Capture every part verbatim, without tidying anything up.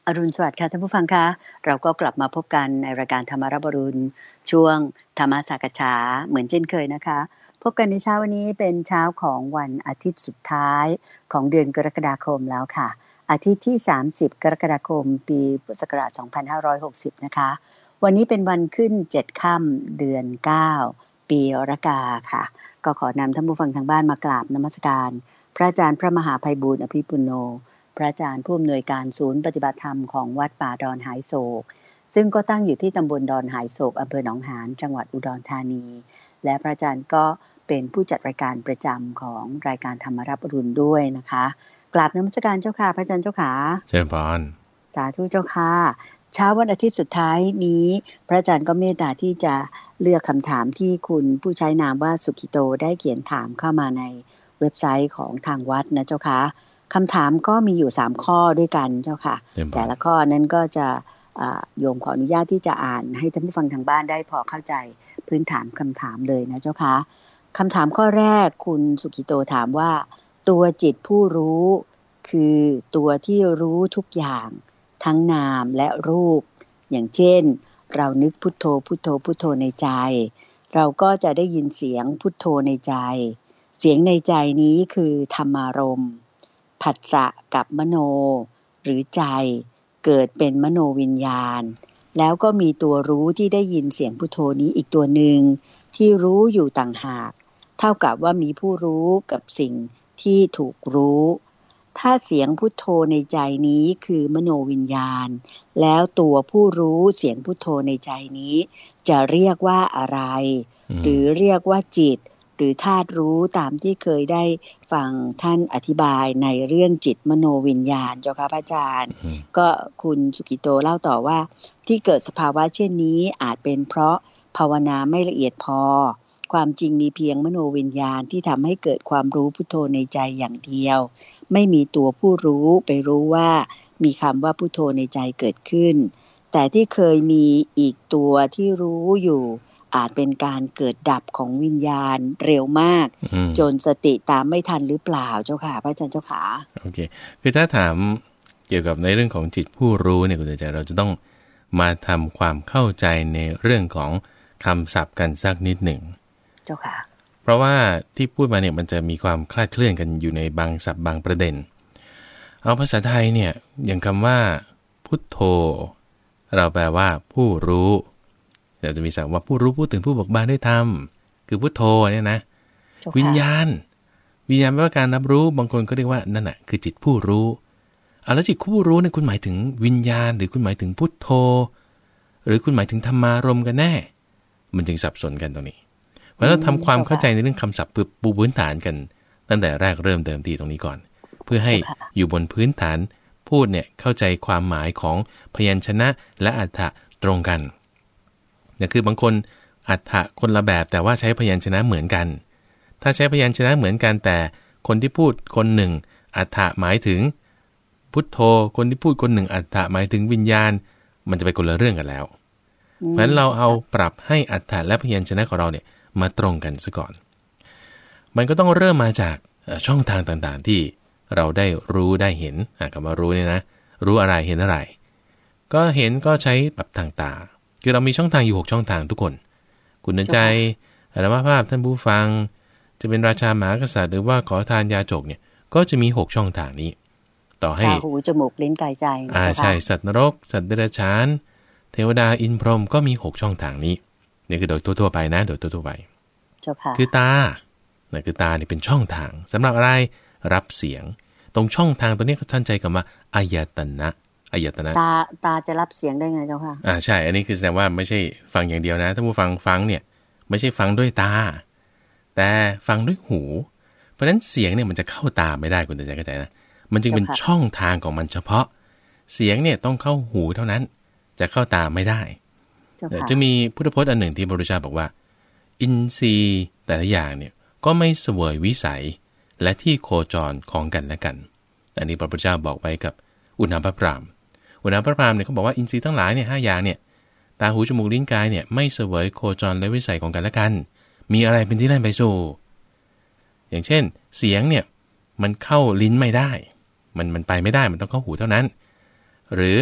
อรุณสวัสดิ์ค่ะท่านผู้ฟังคะเราก็กลับมาพบกันในรายการธรรมรับอรุณช่วงธรรมสักษาเหมือนเช่นเคยนะคะพบกันในเช้าวันนี้เป็นเช้าของวันอาทิตย์สุดท้ายของเดือนกรกฎาคมแล้วค่ะอาทิตย์ที่สามสิบกรกฎาคมปีพุทธศักราชสองพันห้าร้อยหกสิบนะคะวันนี้เป็นวันขึ้นเจ็ดค่ำเดือนเก้าปีรากาค่ะก็ขอนำท่านผู้ฟังทางบ้านมากราบนมัสการพระอาจารย์พระมหาไพบูลย์อภิปุโนพระอาจารย์ผู้อำนวยการศูนย์ปฏิบัติธรรมของวัดป่าดอนหายโศกซึ่งก็ตั้งอยู่ที่ตำบลดอนหายโศกอำเภอหนองหานจังหวัดอุดรธานีและพระอาจารย์ก็เป็นผู้จัดรายการประจำของรายการธรรมรับอรุณด้วยนะคะกราบนมัสการเจ้าค่ะพระอาจารย์เจ้าค่ะเชิญพรสาธุเจ้าค่ะเช้าวันอาทิตย์สุดท้ายนี้พระอาจารย์ก็เมตตาที่จะเลือกคำถามที่คุณผู้ใช้นามว่าสุขิโตได้เขียนถามเข้ามาในเว็บไซต์ของทางวัดนะเจ้าค่ะคำถามก็มีอยู่สามข้อด้วยกันเจ้าค่ะแต่ละข้อนั้นก็จะโยมขออนุญาตที่จะอ่านให้ท่านผู้ฟังทางบ้านได้พอเข้าใจพื้นฐานคำถามเลยนะเจ้าค่ะคำถามข้อแรกคุณสุขิโตถามว่าตัวจิตผู้รู้คือตัวที่รู้ทุกอย่างทั้งนามและรูปอย่างเช่นเรานึกพุทโธพุทโธพุทโธในใจเราก็จะได้ยินเสียงพุทโธในใจเสียงในใจนี้คือธรรมารมณ์ผัสสะกับมโนหรือใจเกิดเป็นมโนวิญญาณแล้วก็มีตัวรู้ที่ได้ยินเสียงพุทโธนี้อีกตัวหนึ่งที่รู้อยู่ต่างหากเท่ากับว่ามีผู้รู้กับสิ่งที่ถูกรู้ถ้าเสียงพุทโธในใจนี้คือมโนวิญญาณแล้วตัวผู้รู้เสียงพุทโธในใจนี้จะเรียกว่าอะไรหรือเรียกว่าจิตหรือธาตุรู้ตามที่เคยได้ฟังท่านอธิบายในเรื่องจิตมโนวิญญาณเจ้าค่ะพระอาจารย์ก็คุณสุกิโตเล่าต่อว่าที่เกิดสภาวะเช่นนี้อาจเป็นเพราะภาวนาไม่ละเอียดพอความจริงมีเพียงมโนวิญญาณที่ทำให้เกิดความรู้พุทโธในใจอย่างเดียวไม่มีตัวผู้รู้ไปรู้ว่ามีคำว่าพุทโธในใจเกิดขึ้นแต่ที่เคยมีอีกตัวที่รู้อยู่อาจเป็นการเกิดดับของวิญญาณเร็วมากจนสติตามไม่ทันหรือเปล่าเจ้าค่ะพระอาจารย์เจ้าค่ะโอเคคือถ้าถามเกี่ยวกับในเรื่องของจิตผู้รู้เนี่ยคุณใจเราจะต้องมาทำความเข้าใจในเรื่องของคำศัพท์กันสักนิดหนึ่งเจ้าค่ะเพราะว่าที่พูดมาเนี่ยมันจะมีความคลาดเคลื่อนกันอยู่ในบางศัพท์บางประเด็นเอาภาษาไทยเนี่ยอย่างคำว่าพุทโธเราแปลว่าผู้รู้เราจะมีศัพท์ว่าผู้รู้ผู้ตื่นผู้เบิกบานด้วยธรรมคือพุทโธเนี่ยนะวิญญาณวิญญาณแปลว่าการรับรู้บางคนก็เรียกว่านั่นน่ะคือจิตผู้รู้เอาแล้วจิตผู้รู้เนี่ยคุณหมายถึงวิญญาณหรือคุณหมายถึงพุทโธหรือคุณหมายถึงธรรมารมณ์กันแน่มันจึงสับสนกันตรงนี้เพราะเราทำความเข้าใจในเรื่องคำศัพท์ปูพื้นฐานกันตั้งแต่แรกเริ่มเดิมทีตรงนี้ก่อนเพื่อให้อยู่บนพื้นฐานพูดเนี่ยเข้าใจความหมายของพยัญชนะและอรรถะตรงกันเนี่ยคือบางคนอรรถะคนละแบบแต่ว่าใช้พยัญชนะเหมือนกันถ้าใช้พยัญชนะเหมือนกันแต่คนที่พูดคนหนึ่งอรรถะหมายถึงพุทโธคนที่พูดคนหนึ่งอรรถะหมายถึงวิญญาณมันจะไปคนละเรื่องกันแล้วเพราะฉะนั้นเราเอาปรับให้อรรถะและพยัญชนะของเราเนี่ยมาตรงกันซะก่อนมันก็ต้องเริ่มมาจากช่องทางต่างๆที่เราได้รู้ได้เห็นคำว่ารู้เนี่ยนะรู้อะไรเห็นอะไรก็เห็นก็ใช้แบบทางตาคือเรามีช่องทางอยู่หกช่องทางทุกคนคุณใจอรมภาพท่านผู้ฟังจะเป็นราชามหากษัตริย์หรือว่าขอทานยาจกเนี่ยก็จะมีหกช่องทางนี้ต่อให้ตาหูจมูกลิ้นกายใจอ่าใช่สัตว์นรกสัตว์เดรัจฉานเทวดาอินพรหมก็มีหกช่องทางนี้นี่คือโดยทั่วๆไปนะโดยทั่วๆไปเจ้าค่ะคือตานั่นคือตานี่เป็นช่องทางสำหรับอะไรรับเสียงตรงช่องทางตัวนี้ท่านใจกับว่าอายตนะอายตนะตาตาจะรับเสียงได้ไงเจ้าค่ะอ่าใช่อันนี้คือแสดงว่าไม่ใช่ฟังอย่างเดียวนะถ้าผู้ฟังฟังเนี่ยไม่ใช่ฟังด้วยตาแต่ฟังด้วยหูเพราะฉะนั้นเสียงเนี่ยมันจะเข้าตาไม่ได้คุณใจเข้าใจนะมันจึงเป็นช่องทางของมันเฉพาะเสียงเนี่ยต้องเข้าหูเท่านั้นจะเข้าตาไม่ได้จะมีพุทธพจน์อันหนึ่งที่พระพุทธเจ้าบอกว่าอินทรีย์แต่ละอย่างเนี่ยก็ไม่เสวยวิสัยและที่โคจรของกันและกันอันนี้พระพุทธเจ้าบอกไว้กับอุณหภพรามอุณหภพรามเนี่ยเขาบอกว่าอินทรีย์ทั้งหลายเนี่ยห้าอย่างเนี่ยตาหูจมูกลิ้นกายเนี่ยไม่เสวยโคจรและวิสัยของกันและกันมีอะไรเป็นที่เล่นไปสู่อย่างเช่นเสียงเนี่ยมันเข้าลิ้นไม่ได้มันมันไปไม่ได้มันต้องเข้าหูเท่านั้นหรือ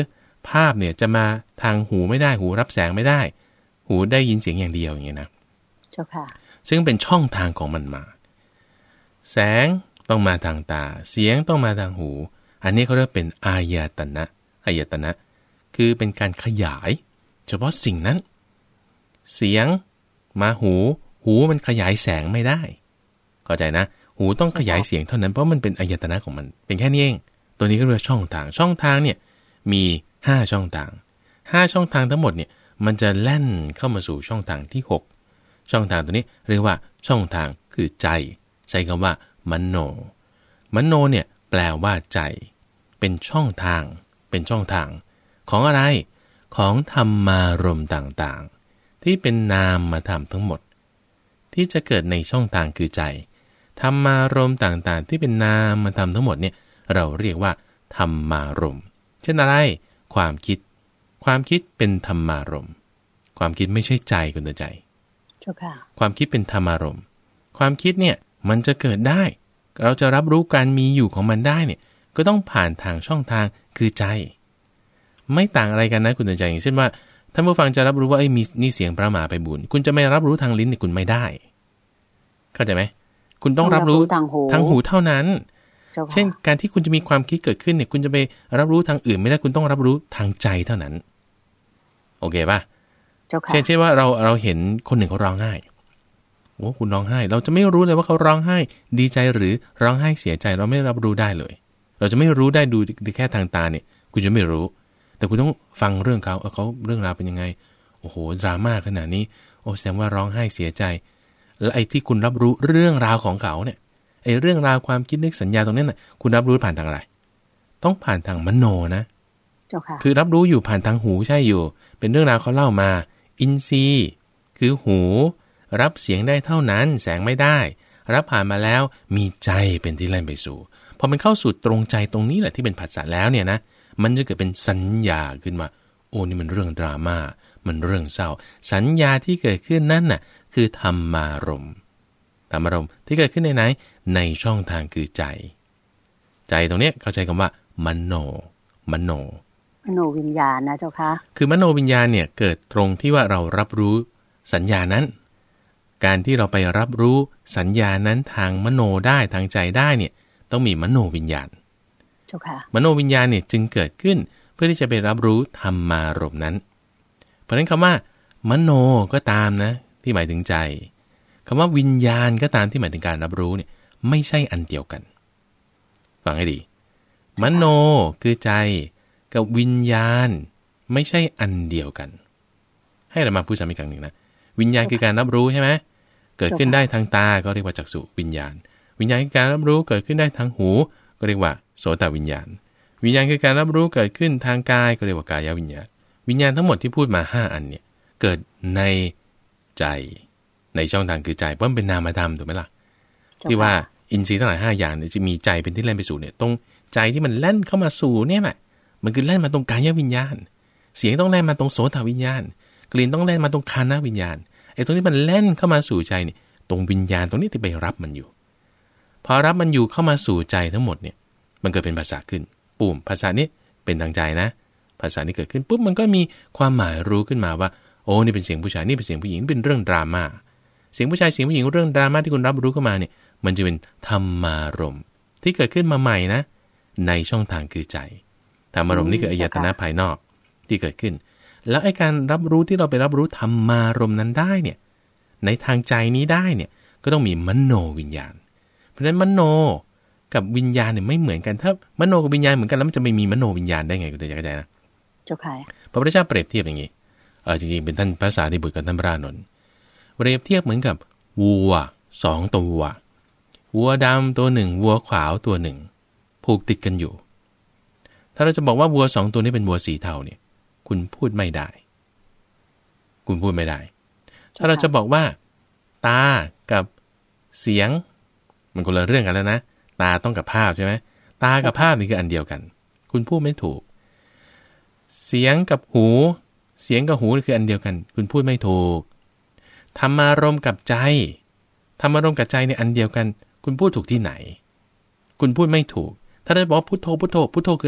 ภาพเนี่ยจะมาทางหูไม่ได้หูรับแสงไม่ได้หูได้ยินเสียงอย่างเดียวอย่างเงี้ยนะเจ้าค่ะซึ่งเป็นช่องทางของมันมาแสงต้องมาทางตาเสียงต้องมาทางหูอันนี้เขาเรียกเป็นอายตนะอายตนะคือเป็นการขยายเฉพาะสิ่งนั้นเสียงมาหูหูมันขยายแสงไม่ได้เข้าใจนะหูต้องขยายเสียงเท่านั้นเพราะมันเป็นอายตนะของมันเป็นแค่นี้เองตัวนี้ก็เรียกช่องทางช่องทางเนี่ยมีห้าช่องทางห้าช่องทางทั้งหมดเนี่ยมันจะแล่นเข้ามาสู่ช่องทางที่หกช่องทางตัวนี้เรียกว่าช่องทางคือใจใช้คำว่ามโนมโนเนี่ยแปลว่าใจเป็นช่องทางเป็นช่องทางของอะไรของธรรมารมณ์ต่างๆที่เป็นนามธรรมทั้งหมดที่จะเกิดในช่องทางคือใจธรรมารมณ์ต่างๆที่เป็นนามธรรมทั้งหมดเนี่ยเราเรียกว่าธรรมารมณ์เช่นอะไรความคิดความคิดเป็นธรรมารมณ์ความคิดไม่ใช่ใจคุณตัวใจความคิดเป็นธรรมารมณ์ความคิดเนี่ยมันจะเกิดได้เราจะรับรู้การมีอยู่ของมันได้เนี่ยก็ต้องผ่านทางช่องทางคือใจไม่ต่างอะไรกันนะคุณตัวใจอย่างเช่นว่าท่านผู้ฟังจะรับรู้ว่าไอ้มีนี่เสียงพระมหาไพบูลย์คุณจะไม่รับรู้ทางลิ้นเนี่ยคุณไม่ได้เข้าใจไหมคุณต้องรับรู้ทางหูทางหูเท่านั้นเช่นการที่คุณจะมีความคิดเกิดขึ้นเนี่ยคุณจะไปรับรู้ทางอื่นไม่ได้คุณต้องรับรู้ทางใจเท่านั้นโอเคป่ะเช่นเช่นว่าเราเราเห็นคนหนึ่งเขาร้องไห้โอ้คุณร้องไห้เราจะไม่รู้เลยว่าเขาร้องไห้ดีใจหรือร้องไห้เสียใจเราไม่รับรู้ได้เลยเราจะไม่รู้ได้ดูแค่ทางตาเนี่ยคุณจะไม่รู้แต่คุณต้องฟังเรื่องเขาเขาเรื่องราวเป็นยังไงโอ้โหดราม่าขนาดนี้โอ้แสดงว่าร้องไห้เสียใจแล้วไอ้ที่คุณรับรู้เรื่องราวของเขาเนี่ยไอ้เรื่องราวความคิดนึกสัญญาตรงนั้นน่ะคุณรับรู้ผ่านทางอะไรต้องผ่านทางมโนนะเจ้าค่ะคือรับรู้อยู่ผ่านทางหูใช่อยู่เป็นเรื่องราวเขาเล่ามาอินทรีย์คือหูรับเสียงได้เท่านั้นแสงไม่ได้รับผ่านมาแล้วมีใจเป็นที่เล่นไปสู่พอมันเข้าสู่ตรงใจตรงนี้แหละที่เป็นผัสสะแล้วเนี่ยนะมันจะเกิดเป็นสัญญาขึ้นมาโอ้นี่มันเรื่องดราม่ามันเรื่องเศร้าสัญญาที่เกิดขึ้นนั่นน่ะคือธรรมารมณ์ธรรมารมณ์ที่เกิดขึ้นในไหนในช่องทางคือใจใจตรงนี้เข้าใจคำว่ามโนมโนมโนวิญญาณนะเจ้าค่ะคือมโนวิญญาณเนี่ยเกิดตรงที่ว่าเรารับรู้สัญญานั้นการที่เราไปรับรู้สัญญานั้นทางมโนได้ทางใจได้เนี่ยต้องมีมโนวิญญาณเจ้าค่ะมโนวิญญาณเนี่ยจึงเกิดขึ้นเพื่อที่จะไปรับรู้ธรรมารมณ์นั้นเพราะฉะนั้นคำว่ามโนก็ตามนะที่หมายถึงใจคำว่าวิญญาณก็ตามที่หมายถึงการรับรู้เนี่ยไม่ใช่อันเดียวกันฟังให้ดีมโนคือใจกับวิญญาณไม่ใช่อันเดียวกันให้เรามาพูดซ้ำอีกครั้งหนึ่งนะวิญญาณคือการรับรู้ใช่ไหมเกิดขึ้นได้ทางตาก็เรียกว่าจักษุวิญญาณวิญญาณคือการรับรู้เกิดขึ้นได้ทางหูก็เรียกว่าโสตวิญญาณวิญญาณคือการรับรู้เกิดขึ้นทางกายก็เรียกว่ากายวิญญาณวิญญาณทั้งหมดที่พูดมาห้าอันเนี่ยเกิดในใจในช่องทางคือใจเพราะมันเป็นนามธรรมถูกไหมล่ะที่ว่าอินทรีย์ทั้งหลายห้าอย่างเนี่ยจะมีใจเป็นที่แล่นไปสู่เนี่ยตรงใจที่มันแล่นเข้ามาสู่เนี่ยแหละมันคือแล่นมาตรงกายวิญญาณเสียงต้องแล่นมาตรงโสตวิญญาณกลิ่นต้องแล่นมาตรงคานะวิญญาณไอ้ตรงนี้มันแล่นเข้ามาสู่ใจเนี่ยตรงวิญญาณตรงนี้ที่ไปรับมันอยู่พอรับมันอยู่เข้ามาสู่ใจทั้งหมดเนี่ยมันเกิดเป็นภาษาขึ้นปุ่มภาษานี้เป็นทางใจนะภาษานี้เกิดขึ้นปุ๊บมันก็มีความหมายรู้ขึ้นมาว่าโอ้นี่เป็นเสียงผู้ชายนี่เป็นเสียงผู้หญิงเป็นเรื่องดราม่าเสียงผู้ชายเสียงผู้หญิงเรื่องดราม่าที่คุณรับรู้เข้ามาเนี่ยมันจะเป็นธรรมารมณ์ที่เกิดขึ้นมาใหม่นะในช่องทางคือใจธรรมารมณ์นี่คืออายตนะภายนอกที่เกิดขึ้นแล้วไอ้การรับรู้ที่เราไปรับรู้ธรรมารมณ์นั้นได้เนี่ยในทางใจนี้ได้เนี่ยก็ต้องมีมโนวิญญาณเพราะฉะนั้นมโนกับวิญญาณเนี่ยไม่เหมือนกันถ้ามโนกับวิญญาณเหมือนกันแล้วมันจะไม่มีมโนวิญญาณได้ไงคุณจะเข้าใจนะเจ้าค่ะพระพุทธเจ้าเปรียบเทียบอย่างนี้เออจริงๆเป็นท่านพระสารีบุตรกับท่านพระอานนท์เปรียบเทียบเหมือนกับวัวสองตัววัวดำตัวหนึ่งวัวขาวตัวหนึ่งผูกติดกันอยู่ถ้าเราจะบอกว่าวัวสองตัวนี้เป็นวัวสีเทาเนี่ยคุณพูดไม่ได้คุณพูดไม่ได้ถ้าเราจะบอกว่าตากับเสียงมันคนละเรื่องกันแล้วนะตาต้องกับภาพใช่ไหมตากับภาพนี่คืออันเดียวกันคุณพูดไม่ถูกเสียงกับหูเสียงกับหูนี่คืออันเดียวกันคุณพูดไม่ถูกธรรมารมณ์กับใจธรรมารมณ์กับใจเนี่ยอันเดียวกันคุณพูดถูกที่ไหนคุณพูดไม่ถูกถ้าเราบอกพุทโธพุทโธพุทโธคืออะไร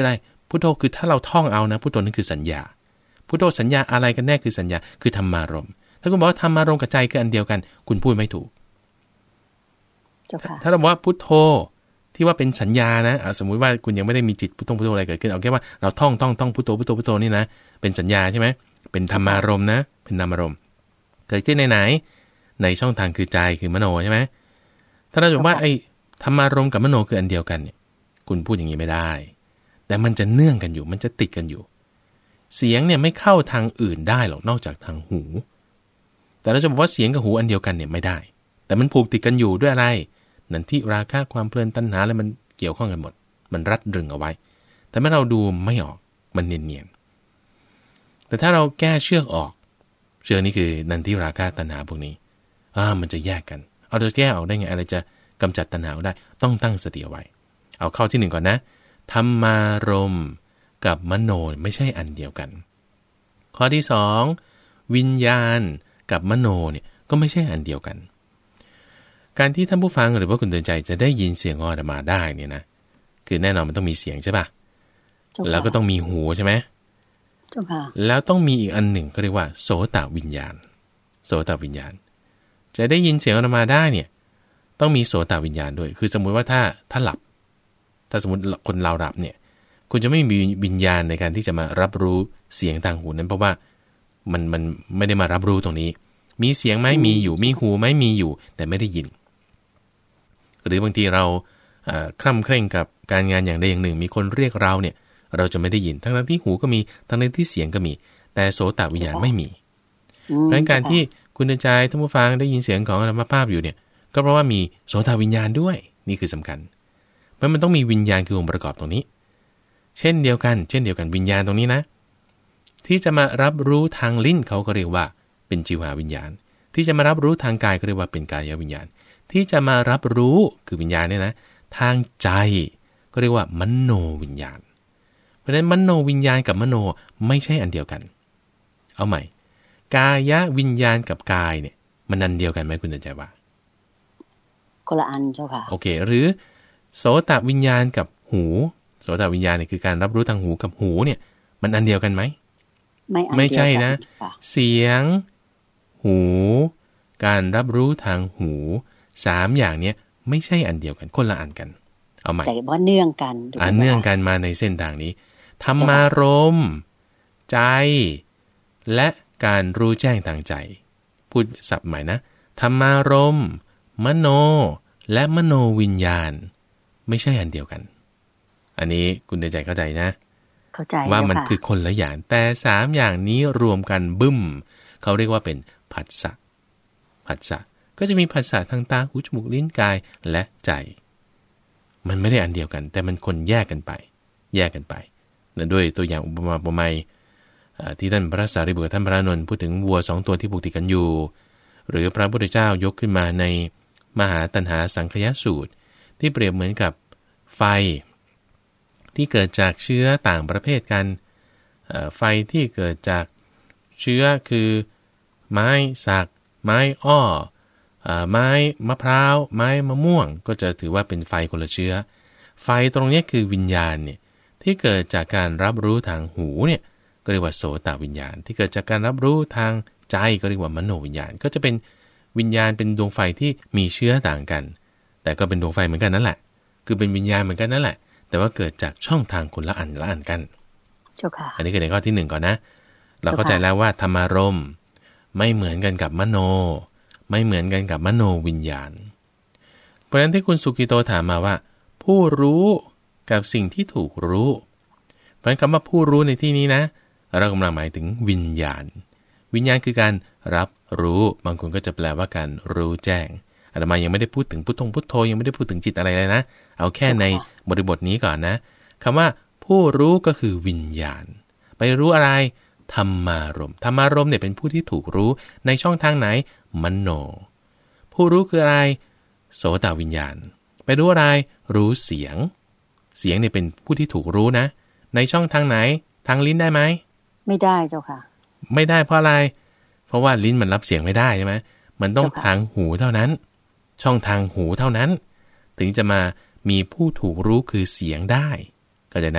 พุทโธคือถ้าเราท่องเอานะพุทโธนั่นคือสัญญาพุทโธสัญญาอะไรกันแน่คือสัญญาคือธรรมารมณ์ถ้าคุณบอกว่าธรรมารมณ์กับใจคืออันเดียวกันคุณพูดไม่ถูกถ้าเราบอกว่าพุทโธที่ว่าเป็นสัญญานะสมมุติว่าคุณยังไม่ได้มีจิตพุทโธพุทโธอะไรเกิดขึ้นเอาแค่ว่าเราท่องท่องท่องพุทโธพุทโธพุทโธนี่นะเป็นสัญญาใช่ไหมเป็นธรรมารมณ์นะเป็นนามารมณ์เกิดขึ้นในไหนในช่องทางคือใจคือมโนใช่ไหมถ้าเราบอกว่าไอ้ธรรมารมณ์กับมโนคืออันเดียวกันเนี่ยคุณพูดอย่างนี้ไม่ได้แต่มันจะเนื่องกันอยู่มันจะติดกันอยู่เสียงเนี่ยไม่เข้าทางอื่นได้หรอกนอกจากทางหูแต่เราจะบอกว่าเสียงกับหูอันเดียวกันเนี่ยไม่ได้แต่มันผูกติดกันอยู่ด้วยอะไรนั่นที่ราคะความเพลินตัณหาอะไรมันเกี่ยวข้องกันหมดมันรัดรึงเอาไว้แต่เมื่อเราดูไม่ออกมันเนียนๆแต่ถ้าเราแก้เชือกออกเชือกนี้คือนันทิราคะตัณหาพวกนี้อ่ามันจะแยกกันเอาจะแก้ออกได้ไงอะไรจะกำจัดตัณหาได้ต้องตั้งสติเอาไว้เอาข้อที่หนึ่งก่อนนะธรรมารมณ์กับมโนไม่ใช่อันเดียวกันข้อที่สองวิญญาณกับมโนเนี่ยก็ไม่ใช่อันเดียวกันการที่ท่านผู้ฟังหรือว่าคุณเตือนใจจะได้ยินเสียงออกมาได้เนี่ยนะคือแน่นอนมันต้องมีเสียงใช่ป่ะแล้วก็ต้องมีหูใช่ไหมแล้วต้องมีอีกอันหนึ่งก็เรียกว่าโสตวิญญาณโสตวิญญาณจะได้ยินเสียงออกมาได้เนี่ยต้องมีโสตวิญญาณด้วยคือสมมุติว่าถ้าถ้าหลับถ้าสมมติคนเราหลับเนี่ยคุณจะไม่มีวิญญาณในการที่จะมารับรู้เสียงทางหูนั้นเพราะว่ามันมันไม่ได้มารับรู้ตรงนี้มีเสียงไหมมีอยู่มีหูไหมมีอยู่แต่ไม่ได้ยินหรือบางทีเราคร่ำเคร่งกับการงานอย่างใดอย่างหนึ่งมีคนเรียกเราเนี่ยเราจะไม่ได้ยินทั้งที่หูก็มีทั้งที่เสียงก็มีแต่โสตวิญญาณไม่มีเพราะฉะนั้นการที่คุณเตือนใจท่านผู้ฟังได้ยินเสียงของอรรมภาพอยู่เนี่ยก็เพราะว่ามีโสตวิญญาณด้วยนี่คือสำคัญเพราะมันต้องมีวิญญาณคือองค์ประกอบตรงนี้เช่นเดียวกันเช่นเดียวกันวิญญาณตรงนี้นะที่จะมารับรู้ทางลิ้นเขาก็เรียกว่าเป็นจิวหาวิญญาณที่จะมารับรู้ทางกายก็เรียกว่าเป็นกายวิญญาณที่จะมารับรู้คือวิญญาณเนี่ยนะทางใจก็เรียกว่ามโนวิญญาณเพราะฉะนั้นมโนวิญญาณกับมโนไม่ใช่อันเดียวกันเอาใหม่กายวิญญาณกับกายเนี่ยมันอันเดียวกันไหมคุณเตือนใจว่าคนละอันเจ้าค่ะโอเคหรือโสตวิญญาณกับหูโสตวิญญาณเนี่ยคือการรับรู้ทางหูกับหูเนี่ยมันอันเดียวกันไหมไม่ไม่ใช่นะเสียงหูการรับรู้ทางหูสามอย่างเนี้ยไม่ใช่อันเดียวกันคนละอันกันเอาใหม่แต่ว่าเนื่องกันอันเนื่องกันมาในเส้นทางนี้ธรรมารมณ์ใจและการรู้แจ้งทางใจพูดศัพท์ใหม่นะธรรมารมณ์มโนและมโนวิญญาณไม่ใช่อันเดียวกันอันนี้คุณเตือนใจเข้าใจนะเข้าใจว่ามันคือคนละอย่างแต่สามอย่างนี้รวมกันบึ้มเขาเรียกว่าเป็นผัสสะผัสสะก็จะมีผัสสะทางตาหูจมูกลิ้นกายและใจมันไม่ได้อันเดียวกันแต่มันคนแยกกันไปแยกกันไปนะด้วยตัวอย่างอุปมาอุปไมยที่ท่านพระสารีบุตรท่านพระอานนท์พูดถึงวัวสองตัวที่ผูกติดกันอยู่หรือพระพุทธเจ้ายกขึ้นมาในมหาตัณหาสังคยสูตรที่เปรียบเหมือนกับไฟที่เกิดจากเชื้อต่างประเภทกันไฟที่เกิดจากเชื้อคือไม้สักไม้อ้อไม้มะพร้าวไม้มะม่วงก็จะถือว่าเป็นไฟคนละเชื้อไฟตรงนี้คือวิญญาณเนี่ยที่เกิดจากการรับรู้ทางหูเนี่ยก็เรียกว่าโสตวิญญาณที่เกิดจากการรับรู้ทางใจก็เรียกว่ามโนวิญญาณก็จะเป็นวิญญาณเป็นดวงไฟที่มีเชื้อต่างกันแต่ก็เป็นดวงไฟเหมือนกันนั่นแหละคือเป็นวิญญาณเหมือนกันนั่นแหละแต่ว่าเกิดจากช่องทางคนละอันละอันกันเจ้าค่ะอันนี้คือในข้อที่หนึ่งก่อนนะเราเข้าใจแล้วว่าธรรมารมณ์ไม่เหมือนกันกับมโนไม่เหมือนกันกับมโนวิญญาณเพราะฉะนั้นที่คุณสุกิโตถามมาว่าผู้รู้กับสิ่งที่ถูกรู้เพราะฉะนั้นคำว่าผู้รู้ในที่นี้นะเรากำลังหมายถึงวิญญาณวิญญาณคือการรับรู้บางคนก็จะแปลว่าการรู้แจ้งอาตมายังไม่ได้พูดถึงพุทโธพุทโธยังไม่ได้พูดถึงจิตอะไรเลยนะเอาแค่ในบริบทนี้ก่อนนะคำว่าผู้รู้ก็คือวิญญาณไปรู้อะไรธรรมารมณ์ธรรมารมณ์เนี่ยเป็นผู้ที่ถูกรู้ในช่องทางไหนมโนผู้รู้คืออะไรโสตวิญญาณไปรู้อะไรรู้เสียงเสียงเนี่ยเป็นผู้ที่ถูกรู้นะในช่องทางไหนทางลิ้นได้ไหมไม่ได้เจ้าค่ะไม่ได้เพราะอะไรเพราะว่าลิ้นมันรับเสียงไม่ได้ใช่ไหมมันต้องทางหูเท่านั้นช่องทางหูเท่านั้นถึงจะมามีผู้ถูกรู้คือเสียงได้ก็จะนะ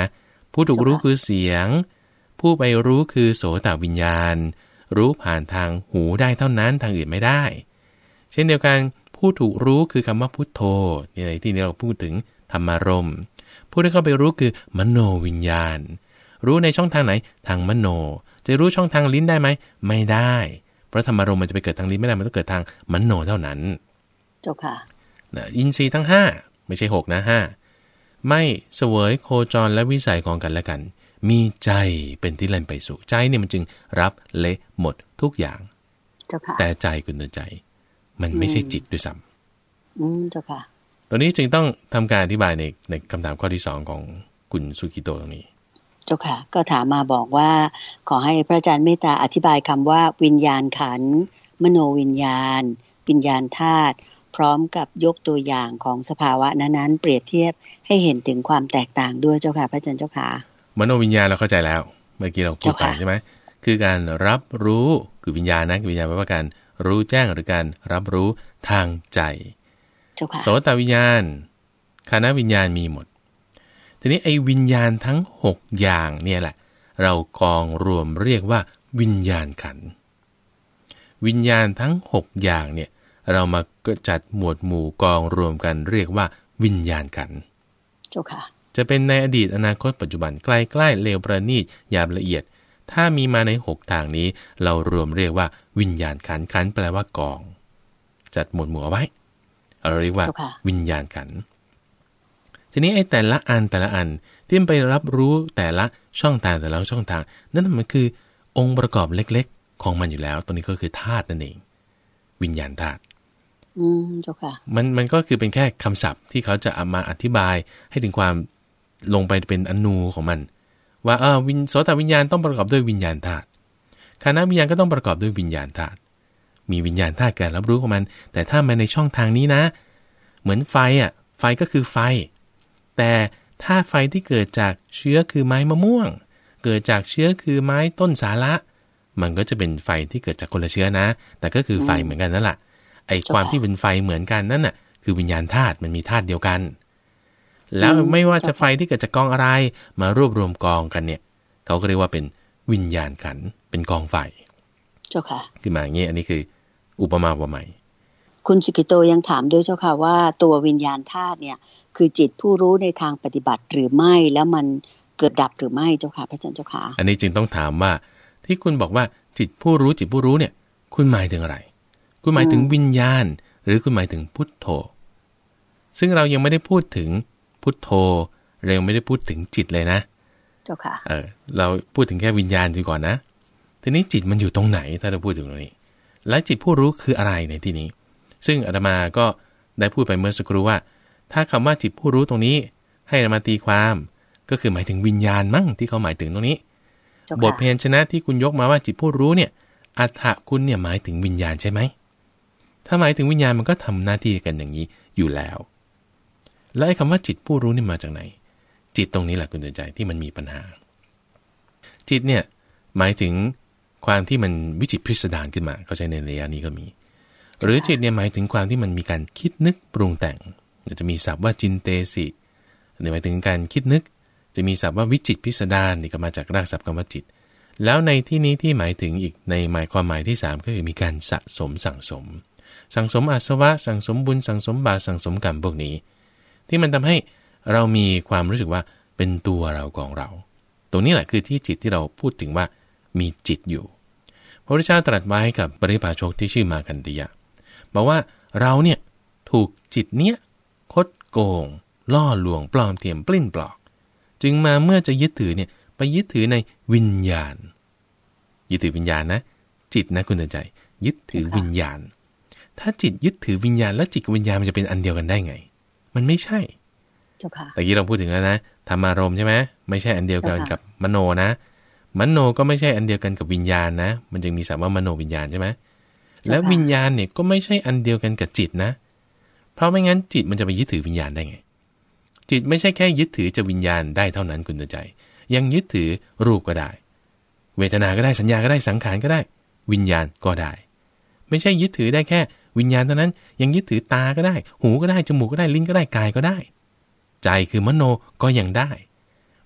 ผู้ถูกรู้คือเสียงผู้ไปรู้คือโสตวิญญาณรู้ผ่านทางหูได้เท่านั้นทางอื่นไม่ได้เช่นเดียวกันผู้ถูกรู้คือคำว่าพุทโธในที่นี้เราพูดถึงธรรมารมณ์ผู้ที่เข้าไปรู้คือมโนวิญญาณรู้ในช่องทางไหนทางมโนจะรู้ช่องทางลิ้นได้ไหมไม่ได้เพราะธรรมารมณ์มันจะไปเกิดทางลิ้นไม่ได้มันต้องเกิดทางมโนเท่านั้นเจ้าค่ะนะอินทรีย์ทั้งห้าไม่ใช่หกนะห้าไม่เสวยโคจรและวิสัยของกันและกันมีใจเป็นที่เล่นไปสู่ใจเนี่ยมันจึงรับเละหมดทุกอย่างเจ้าค่ะแต่ใจคุณเดินใจมันไม่ใช่จิตด้วยซ้ำอืมเจ้าค่ะตอนนี้จึงต้องทำการอธิบายในในคำถามข้อที่สองของคุณสุกิโตตรงนี้เจ้าค่ะก็ถามมาบอกว่าขอให้พระอาจารย์เมตตาอธิบายคำว่าวิญญาณขันธ์มโนวิญญาณวิญญาณธาตุพร้อมกับยกตัวอย่างของสภาวะนั้นๆเปรียบเทียบให้เห็นถึงความแตกต่างด้วยเจ้าค่ะพระอาจารย์เจ้าค่ะมโนวิญญาณเราเข้าใจแล้วเมื่อกี้เราพูดไปใช่ไหมคือการรับรู้คือวิญญาณนะวิญญาณแปลว่าการรู้แจ้งหรือการรับรู้ทางใจโสตวิญญาณคานวิญญาณมีหมดทีนี้ไอ้วิญญาณทั้งหกอย่างเนี่ยแหละเรากองรวมเรียกว่าวิญญาณขันธ์วิญญาณทั้งหกอย่างเนี่ยเรามาก็จัดหมวดหมู่กองรวมกันเรียกว่าวิญญาณขันธ์เจ้าค่ะจะเป็นในอดีตอนาคตปัจจุบันใกล้ๆเลวประณีตหยาบละเอียดถ้ามีมาในหกทางนี้เรารวมเรียกว่าวิญญาณขันธ์ขันธ์แปลว่ากองจัดหมวดหมู่เอาไว้เราเรียกว่าวิญญาณขันธ์ทีนี้ไอ้แต่ละอันแต่ละอันที่ไปรับรู้แต่ละช่องทางแต่ละช่องทางนั่นมันคือองค์ประกอบเล็กๆของมันอยู่แล้วตัวนี้ก็คือธาตุนั่นเองวิญญาณธาตุอืมเจ้าค่ะมันมันก็คือเป็นแค่คำศัพท์ที่เขาจะเอามาอธิบายให้ถึงความลงไปเป็นอนูของมันว่าเออวิญโสตวิญญาณต้องประกอบด้วยวิญญาณธาตุคานวิญญาณก็ต้องประกอบด้วยวิญญาณธาตุมีวิญญาณธาตุการรับรู้ของมันแต่ถ้ามาในช่องทางนี้นะเหมือนไฟอ่ะไฟก็คือไฟแต่ถ้าไฟที่เกิดจากเชื้อคือไม้มะม่วงเกิดจากเชื้อคือไม้ต้นสาระมันก็จะเป็นไฟที่เกิดจากคนละเชื้อนะแต่ก็คือไฟเหมือนกันนั่นแหละไอ้ความที่เป็นไฟเหมือนกันนั่นน่ะคือวิญญาณธาตุมันมีธาตุเดียวกันแล้วไม่ว่าจะไฟที่เกิดจากกองอะไรมารวบรวมกองกันเนี่ยเขาก็เรียกว่าเป็นวิญญาณขันธ์เป็นกองไฟเจ้าค่ะคือมาอย่างงี้อันนี้คืออุปมาอุปไมยคุณสุกิโตยังถามด้วยเจ้าค่ะว่าตัววิญญาณธาตุเนี่ยคือจิตผู้รู้ในทางปฏิบัติหรือไม่แล้วมันเกิดดับหรือไม่เจ้าค่ะพระอาจารย์เจ้าค่ะอันนี้จึงต้องถามว่าที่คุณบอกว่าจิตผู้รู้จิตผู้รู้เนี่ยคุณหมายถึงอะไรคุณหมายถึงวิญญาณหรือคุณหมายถึงพุทโธซึ่งเรายังไม่ได้พูดถึงพุทโธเรายังไม่ได้พูดถึงจิตเลยนะเจ้าค่ะเออเราพูดถึงแค่วิญญาณก่อนนะทีนี้จิตมันอยู่ตรงไหนถ้าเราพูดถึงตรงนี้และจิตผู้รู้คืออะไรในที่นี้ซึ่งอาตมาก็ได้พูดไปเมื่อสักครู่ว่าถ้าคำว่าจิตผู้รู้ตรงนี้ให้อาตมาตีความก็คือหมายถึงวิญญาณมั่งที่เขาหมายถึงตรงนี้บทเพลชนะที่คุณยกมาว่าจิตผู้รู้เนี่ยอัฏฐะคุณเนี่ยหมายถึงวิญญาณใช่ไหมถ้าหมายถึงวิญญาณมันก็ทำหน้าที่กันอย่างนี้อยู่แล้วแล้วไอ้คำว่าจิตผู้รู้นี่มาจากไหนจิตตรงนี้แหละคุณเตือนใจที่มันมีปัญหาจิตเนี่ยหมายถึงความที่มันวิจิตรพิสดารขึ้นมาเขาใช้ในระยะนี้ก็มีหรือจิตเนี่ยหมายถึงความที่มันมีการคิดนึกปรุงแต่งจะมีศัพท์ว่าจินเตสิหมายถึงการคิดนึกจะมีศัพท์ว่าวิจิตรพิสดารนี่ก็มาจากรากศัพท์คำว่าจิตแล้วในที่นี้ที่หมายถึงอีกในหมายความหมายที่สามก็คือมีการสะสมสั่งสมสั่งสมอาสวะสั่งสมบุญสั่งสมบาปสั่งสมกรรมพวกนี้ที่มันทำให้เรามีความรู้สึกว่าเป็นตัวเราของเราตรงนี้แหละคือที่จิตที่เราพูดถึงว่ามีจิตอยู่พระพุทธเจ้าตรัสไว้กับปริพาชกที่ชื่อมาคันติยะบอกว่าเราเนี่ยถูกจิตเนี้ยคดโกงล่อลวงปลอมเทียมปลิ้นปลอกจึงมาเมื่อจะยึดถือเนี่ยไปยึดถือในวิญญาณยึดถือวิญญาณนะจิตนะคุณเตือนใจยึดถือวิญญาณถ้าจิตยึดถือวิญญาณแล้วจิตกับวิญญาณมันจะเป็นอันเดียวกันได้ไงมันไม่ใช่เจ้าค่ะแต่กี้เราพูดถึงแล้วนะธรรมารมณ์ใช่ไหมไม่ใช่อันเดียวกันกับมโนนะมโนก็ไม่ใช่อันเดียวกันกับวิญญาณนะมันจึงมีศัพท์ว่ามโนวิญญาณใช่ไหมแล้ววิญญาณเนี่ยก็ไม่ใช่อันเดียวกันกับจิตนะเพราะไม่งั้นจิตมันจะไปยึดถือวิญญาณได้ไงจิตไม่ใช่แค่ยึดถือจะวิญญาณได้เท่านั้นคุณเตือนใจยังยึดถือรูปก็ได้เวทนาก็ได้สัญญาก็ได้สังขารก็ได้วิญญาณก็ได้ไม่ใช่ยึดถือได้แค่วิญญาณเท่านั้นยังยึดถือตาก็ได้หูก็ได้จมูกก็ได้ลิ้นก็ได้กายก็ได้ใจคือมโนก็ยังได้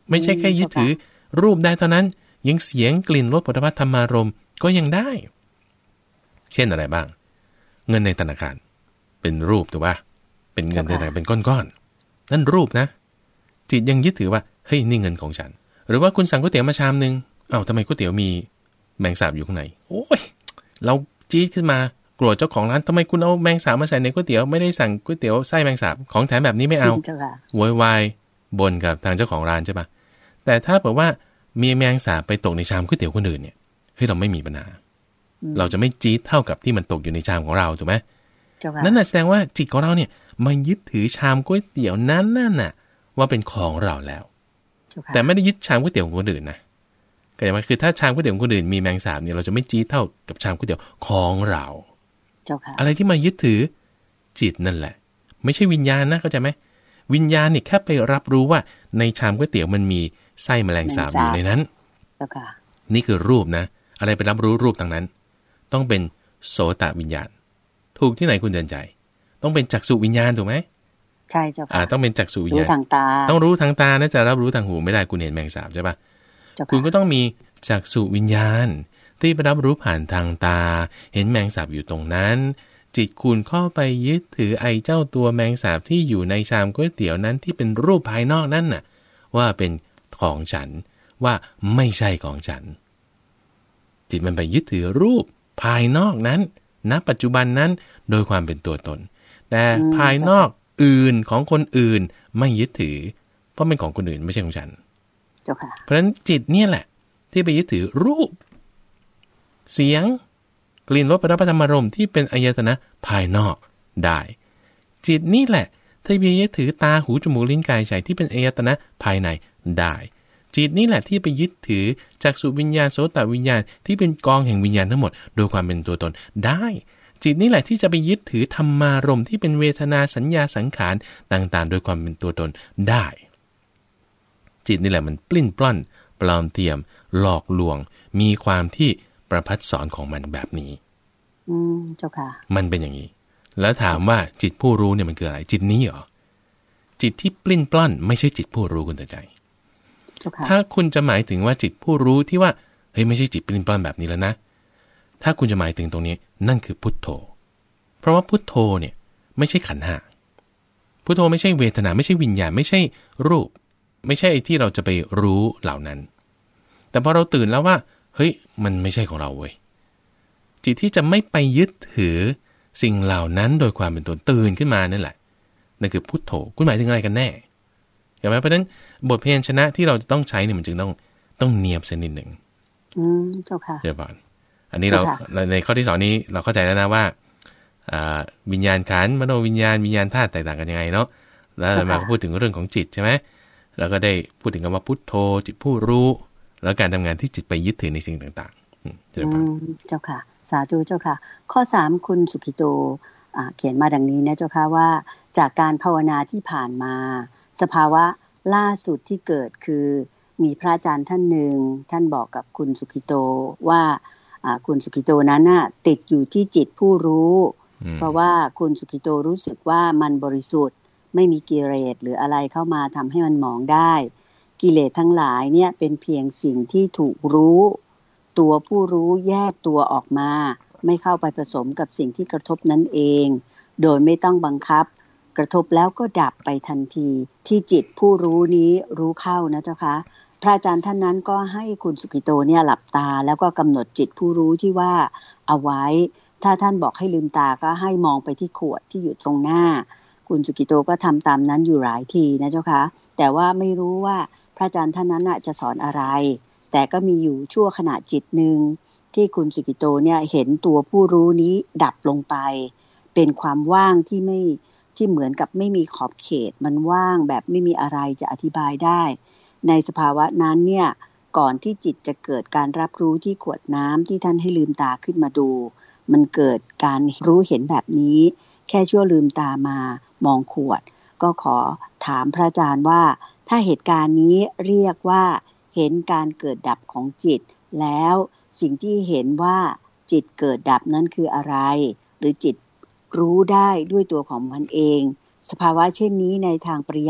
ไม่ใช่แค่ยึดถือรูปได้เท่านั้นยังเสียงกลิ่นรสโผฏฐัพพะธรรมารมณ์ก็ยังได้เช่นอะไรบ้างเงินในธนาคารเป็นรูปถูกป่ะเป็นเงินในธนาคารเป็นก้อนๆนั่นรูปนะจิตยังยึดถือว่าเฮ้ยนี่เงินของฉันหรือว่าคุณสั่งก๋วยเตี๋ยวมาชามนึงอ้าวทำไมก๋วยเตี๋ยวมีแมงสาบอยู่ข้างในโอ้ยเราจี๊ดขึ้นมาโกรธเจ้าของร้านทำไมคุณเอาแมงสาบมาใส่ในก๋วยเตี๋ยวไม่ได้สั่งก๋วยเตี๋ยวไส้แมงสาบของแถมแบบนี้ไม่เอาโวยวายบ่นกับทางเจ้าของร้านใช่ป่ะแต่ถ้าบอกว่ามีแมงสาบไปตกในชามก๋วยเตี๋ยวคนอื่นเนี่ยเฮ้ยเราไม่มีปัญหาเราจะไม่จี๊ดเท่ากับที่มันตกอยู่ในชามของเราถูกไหมนั่นแสดงว่าจิตของเราเนี่ยมันยึดถือชามก๋วยเตี๋ยวนั้นนั่นน่ะว่าเป็นของเราแล้วแต่ไม่ได้ยึดชามก๋วยเตี๋ยวของคนอื่นนะก็อย่างว่าคือถ้าชามก๋วยเตี๋ยวของคนอื่นมีแมงสาบเนี่ยเราจะไม่จี๊ดเท่ากับชามก๋วยเตี๋ยวของเราอะไรที่มายึดถือจิตนั่นแหละไม่ใช่วิญญาณนะเข้าใจไหมวิญญาณเนี่ยแค่ไปรับรู้ว่าในชามก๋วยเตี๋ยวมันมีไส้แมลงสาบอยู่ในนั้นนี่คือรูปนะอะไรไปรับรู้รูปทางนั้นต้องเป็นโสตวิญญาณถูกที่ไหนคุณเดินใจต้องเป็นจักษุวิญญาณถูกไหมใช่เจ้าค่ะต้องเป็นจักษุวิญญาณรู้ทางตาต้องรู้ทางตานะจะรับรู้ทางหูไม่ได้คุณเห็นแมงสาบใช่ปะคุณก็ต้องมีจักษุวิญญาณที่ไปรับรู้ผ่านทางตาเห็นแมงสาบอยู่ตรงนั้นจิตคุณเข้าไปยึดถือไอ้เจ้าตัวแมงสาบที่อยู่ในชามก๋วยเตี๋ยวนั้นที่เป็นรูปภายนอกนั่นน่ะว่าเป็นของฉันว่าไม่ใช่ของฉันจิตมันไปยึดถือรูปภายนอกนั้นณปัจจุบันนั้นโดยความเป็นตัวตนแต่ภายนอกอื่นของคนอื่นไม่ยึดถือเพราะเป็นของคนอื่นไม่ใช่ของฉันเจ้าค่ะเพราะฉะนั้นจิตเนี่ยแหละที่ไปยึดถือรูปเสียงกลิ่นรสโผฏฐัพพะธรรมารมณ์ที่เป็นอายตนะภายนอกได้จิตนี่แหละที่ไปยึดถือตาหูจมูกลิ้นกายใจที่เป็นอายตนะภายในได้จิตนี่แหละที่ไปยึดถือจักษุวิญญาณโสตวิญญาณที่เป็นกองแห่งวิญญาณทั้งหมดโดยความเป็นตัวตนได้จิตนี่แหละที่จะไปยึดถือธรรมารมณ์ที่เป็นเวทนาสัญญาสังขารต่างๆโดยความเป็นตัวตนได้จิตนี่แหละมันปลิ้นปล้อนปลอมเทียมหลอกลวงมีความที่ประพัดสอนของมันแบบนี้อืมเจ้าค่ะมันเป็นอย่างนี้แล้วถามว่าจิตผู้รู้เนี่ยมันคืออะไรจิตนี้เหรอจิตที่ปลิ้นปล้อนไม่ใช่จิตผู้รู้คุณใจถ้าคุณจะหมายถึงว่าจิตผู้รู้ที่ว่าเฮ้ยไม่ใช่จิตปลิ้นปล้อนแบบนี้แล้วนะถ้าคุณจะหมายถึงตรงนี้นั่นคือพุทโธเพราะว่าพุทโธเนี่ยไม่ใช่ขันธ์ห้าพุทโธไม่ใช่เวทนาไม่ใช่วิญญาณไม่ใช่รูปไม่ใช่ที่เราจะไปรู้เหล่านั้นแต่พอเราตื่นแล้วว่าเฮ้ยมันไม่ใช่ของเราเว้ยจิตที่จะไม่ไปยึดถือสิ่งเหล่านั้นโดยความเป็นตัวตื่นขึ้นมานั่นแหละนั่นคือพุทโธคุณหมายถึงอะไรกันแน่ใช่ไหมเพราะฉะนั้นบทเพลงชนะที่เราจะต้องใช้เนี่ยมันจึงต้องต้องเนียบสักนิดหนึ่งอืมเจ้าค่ะเดี๋ยวก่อนอันนี้เราในข้อที่สองนี้เราเข้าใจแล้วนะว่าวิญญาณขันธ์มโนวิญญาณวิญญาณธาตุแตกต่างกันยังไงเนาะแล้วมาพูดถึงเรื่องของจิตใช่ไหมแล้วก็ได้พูดถึงคำว่าพุทโธจิตผู้รู้แล้วการทำงานที่จิตไปยึดถือในสิ่งต่างๆเจ้าค่ะเจ้าค่ะสาธุเจ้าค่ะข้อสามคุณสุขิโตเขียนมาดังนี้นะเจ้าค่ะว่าจากการภาวนาที่ผ่านมาสภาวะล่าสุดที่เกิดคือมีพระอาจารย์ท่านหนึ่งท่านบอกกับคุณสุขิโตว่าคุณสุขิโตนั้นน่ะติดอยู่ที่จิตผู้รู้เพราะว่าคุณสุขิโตรู้สึกว่ามันบริสุทธิ์ไม่มีกิเลสหรืออะไรเข้ามาทำให้มันหมองได้กิเลสทั้งหลายเนี่ยเป็นเพียงสิ่งที่ถูกรู้ตัวผู้รู้แยกตัวออกมาไม่เข้าไปผสมกับสิ่งที่กระทบนั้นเองโดยไม่ต้องบังคับกระทบแล้วก็ดับไปทันทีที่จิตผู้รู้นี้รู้เข้านะเจ้าคะพระอาจารย์ท่านนั้นก็ให้คุณสุขิโตเนี่ยหลับตาแล้วก็กำหนดจิตผู้รู้ที่ว่าเอาไว้ถ้าท่านบอกให้ลืมตาก็ให้มองไปที่ขวดที่อยู่ตรงหน้าคุณสุขิโตก็ทำตามนั้นอยู่หลายทีนะเจ้าคะแต่ว่าไม่รู้ว่าพระอาจารย์ท่านนั้นจะสอนอะไรแต่ก็มีอยู่ชั่วขณะจิตหนึ่งที่คุณสุขิโตเนี่ยเห็นตัวผู้รู้นี้ดับลงไปเป็นความว่างที่ไม่ที่เหมือนกับไม่มีขอบเขตมันว่างแบบไม่มีอะไรจะอธิบายได้ในสภาวะนั้นเนี่ยก่อนที่จิตจะเกิดการรับรู้ที่ขวดน้ำที่ท่านให้ลืมตาขึ้นมาดูมันเกิดการรู้เห็นแบบนี้แค่ชั่วลืมตามามองขวดก็ขอถามพระอาจารย์ว่าถ้าเหตุการณ์นี้เรียกว่าเห็นการเกิดดับของจิตแล้วสิ่งที่เห็นว่าจิตเกิดดับนั้นคืออะไรหรือจิตรู้ได้ด้วยตัวของมันเองสภาวะเช่นนี้ในทางปริยัติ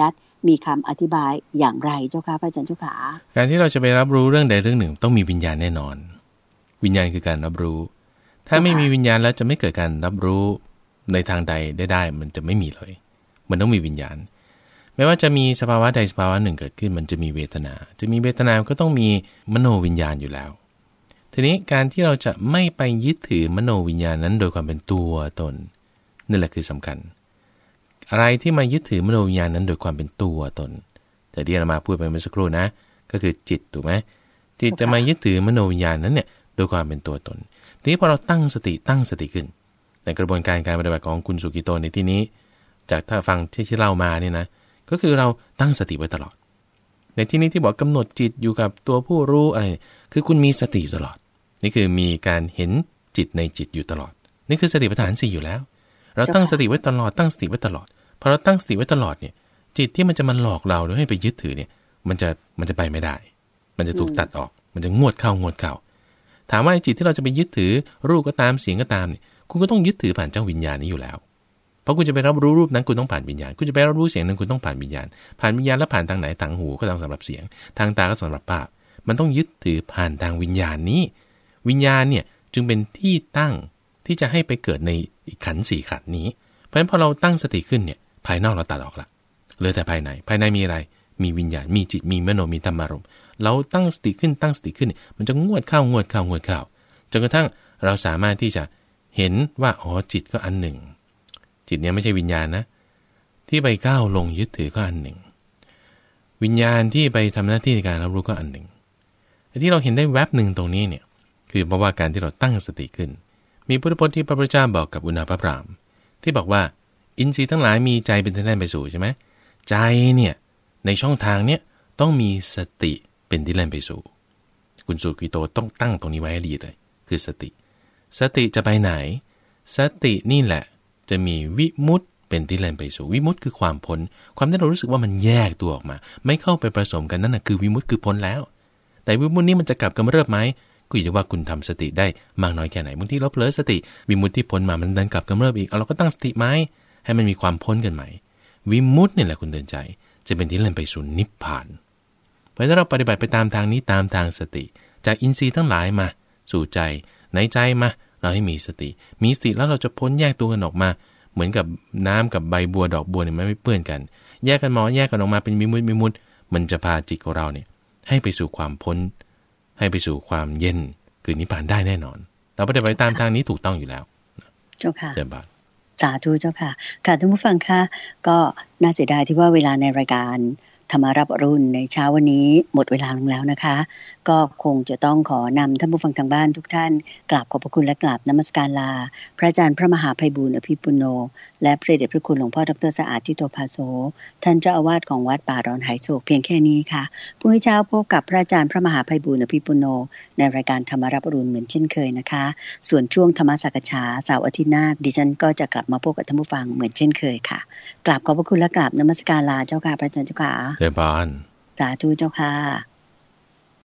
มีคำอธิบายอย่างไรเจ้าค่ะพระอาจารย์เจ้าค่ะการที่เราจะไปรับรู้เรื่องใดเรื่องหนึ่งต้องมีวิญญาณแน่นอนวิญญาณคือการรับรู้ถ้าไม่มีวิญญาณแล้วจะไม่เกิดการรับรู้ในทางใดได้ได้มันจะไม่มีเลยมันต้องมีวิญญาณไม่ว่าจะมีสภาวะใดสภาวะหนึ่งเกิดขึ้นมันจะมีเวทนาจะมีเวทนาก็ต้องมีมโนวิญญาณอยู่แล้วทีนี้การที่เราจะไม่ไปยึดถือมโนวิญญาณนั้นโดยความเป็นตัวตนนั่นแหละคือสำคัญอะไรที่มายึดถือมโนวิญญาณนั้นโดยความเป็นตัวตนแต่ที่เรามาพูดไปเมื่อสักครู่นะก็คือจิตถูกไหมจิตจะมายึดถือมโนวิญญาณนั้นเนี่ยโดยความเป็นตัวตนทีนี้พอเราตั้งสติตั้งสติขึ้นในกระบวนการการปฏิบัติของคุณสุกิโตในที่นี้จากถ้าฟังที่ที่เล่ามาเนี่ยนะก็คือเราตั้งสติไว้ตลอดในที่นี้ที่บอกกำหนดจิตอยู่กับตัวผู้รู้อะไรคือคุณมีสติอยู่ตลอดนี่คือมีการเห็นจิตในจิตอยู่ตลอดนี่คือสติปัฏฐานสี่อยู่แล้วเราตั้งสติไว้ตลอดตั้งสติไว้ตลอดพอเราตั้งสติไว้ตลอดเนี่ยจิตที่มันจะมาหลอกเราหรือให้ไปยึดถือเนี่ยมันจะมันจะไปไม่ได้มันจะถูกตัดออกมันจะงวดเข้างวดเข้าถามว่าจิตที่เราจะไปยึดถือรูปก็ตามเสียงก็ตามเนี่ยคุณก็ต้องยึดถือผ่านเจ้าวิญญาณนี้อยู่แล้วเพราะคุณจะไปรับรู้รูปนั้นคุณต้องผ่านวิญญาณคุณจะไปรับรู้เสียงนั้นคุณต้องผ่านวิญญาณผ่านวิญญาณแล้วผ่านทางไหนทางหูก็ต้องสำหรับเสียงทางตาก็สำหรับภาพมันต้องยึดถือผ่านทางวิญญาณนี้วิญญาณเนี่ยจึงเป็นที่ตั้งที่จะให้ไปเกิดในขันธ์สี่ขันธ์นี้เพราะฉะนั้นพอเราตั้งสติขึ้นเนี่ยภายนอกเราตัดออกละเหลือแต่ภายในภายในมีอะไรมีวิญญาณมีจิตมีมโนมีธรรมารมณ์เราตั้งสติขึ้นตั้งสติขึ้นมันจะงวดเข้างวดเข้างวดเข้าจนกระทั่งเราสามารถที่จะเห็นว่าอ๋อจิตก็อันหนึ่งจิตเนี่ยไม่ใช่วิญญาณนะที่ไปก้าวลงยึดถือก็อันหนึ่งวิญญาณที่ไปทำหน้าที่ในการรับรู้ก็อันหนึ่งแต่ที่เราเห็นได้แวบหนึ่งตรงนี้เนี่ยคือเพราะว่าการที่เราตั้งสติขึ้นมีพุทธพจน์ที่พระพุทธเจ้าบอกกับอุณาภพรามที่บอกว่าอินทรีย์ทั้งหลายมีใจเป็นที่แล่นไปสู่ใช่ไหมใจเนี่ยในช่องทางเนี้ยต้องมีสติเป็นที่แล่นไปสู่คุณสุกิโตต้องตั้งตรงนี้ไว้ให้ดีเลยคือสติสติจะไปไหนสตินี่แหละจะมีวิมุตติเป็นที่แล่นไปสู่วิมุตติคือความพ้นความที่เรารู้สึกว่ามันแยกตัวออกมาไม่เข้าไปผสมกันนั่นนะคือวิมุตติคือพ้นแล้วแต่วิมุตตินี้มันจะกลับกำเริบไหมก็อยู่ที่ว่าคุณทำสติได้มากน้อยแค่ไหนบางทีเราเผลอสติวิมุตติที่พ้นมามันดันกลับกำเริบอีกเอาเราก็ตั้งสติไหมให้มันมีความพ้นกันใหม่วิมุตตินี่แหละคุณเดินใจจะเป็นที่แล่นไปสู่นิพพานเพราะถ้าเราปฏิบัติไปตามทางนี้ตามทางสติจากอินทรีย์ทั้งหลายมาสู่ใจในใจมาเราให้มีสติมีสติแล้วเราจะพ้นแยกตัวกันออกมาเหมือนกับน้ำกับใบบัวดอกบัวเนี่ยไม่เปื้อนกันแยกกันมอแยกกันออกมาเป็นมิมุตมิมุตมันจะพาจิตของเราเนี่ยให้ไปสู่ความพ้นให้ไปสู่ความเย็นคือนิพพานได้แน่นอนเราปฏิบัติตามทางนี้ถูกต้องอยู่แล้วเจ้าค่ะเจ้าบาสาธุเจ้าค่ะค่ะท่านผู้ฟังคะก็น่าเสียดายที่ว่าเวลาในรายการธรรมารับอรุณในเช้าวันนี้หมดเวลาลงแล้วนะคะก็คงจะต้องขอนำท่านผู้ฟังทางบ้านทุกท่านกราบขอบพระคุณและกราบนมัสการลาพระอาจารย์พระมหาไพบูลย์อภิปุโนและพระเดชพระคุณหลวงพ่อดร.สะอาดทิโตภาโสท่านเจ้าอาวาสของวัดป่าดอนไหโศกเพียงแค่นี้ค่ะพรุ่งนี้เช้าพบกับพระอาจารย์พระมหาไพบูลย์อภิปุโนในรายการธรรมารับอรุณเหมือนเช่นเคยนะคะส่วนช่วงธรรมสักฉาเสาร์อาทิตย์หน้าดิฉันก็จะกลับมาพบกับท่านผู้ฟังเหมือนเช่นเคยค่ะกราบขอบพระคุณและกราบนมัสการลาเจ้าค่ะพระอาจารย์เจ้าค่ะเจ้าบ้านสาธุเจ้าค่ะ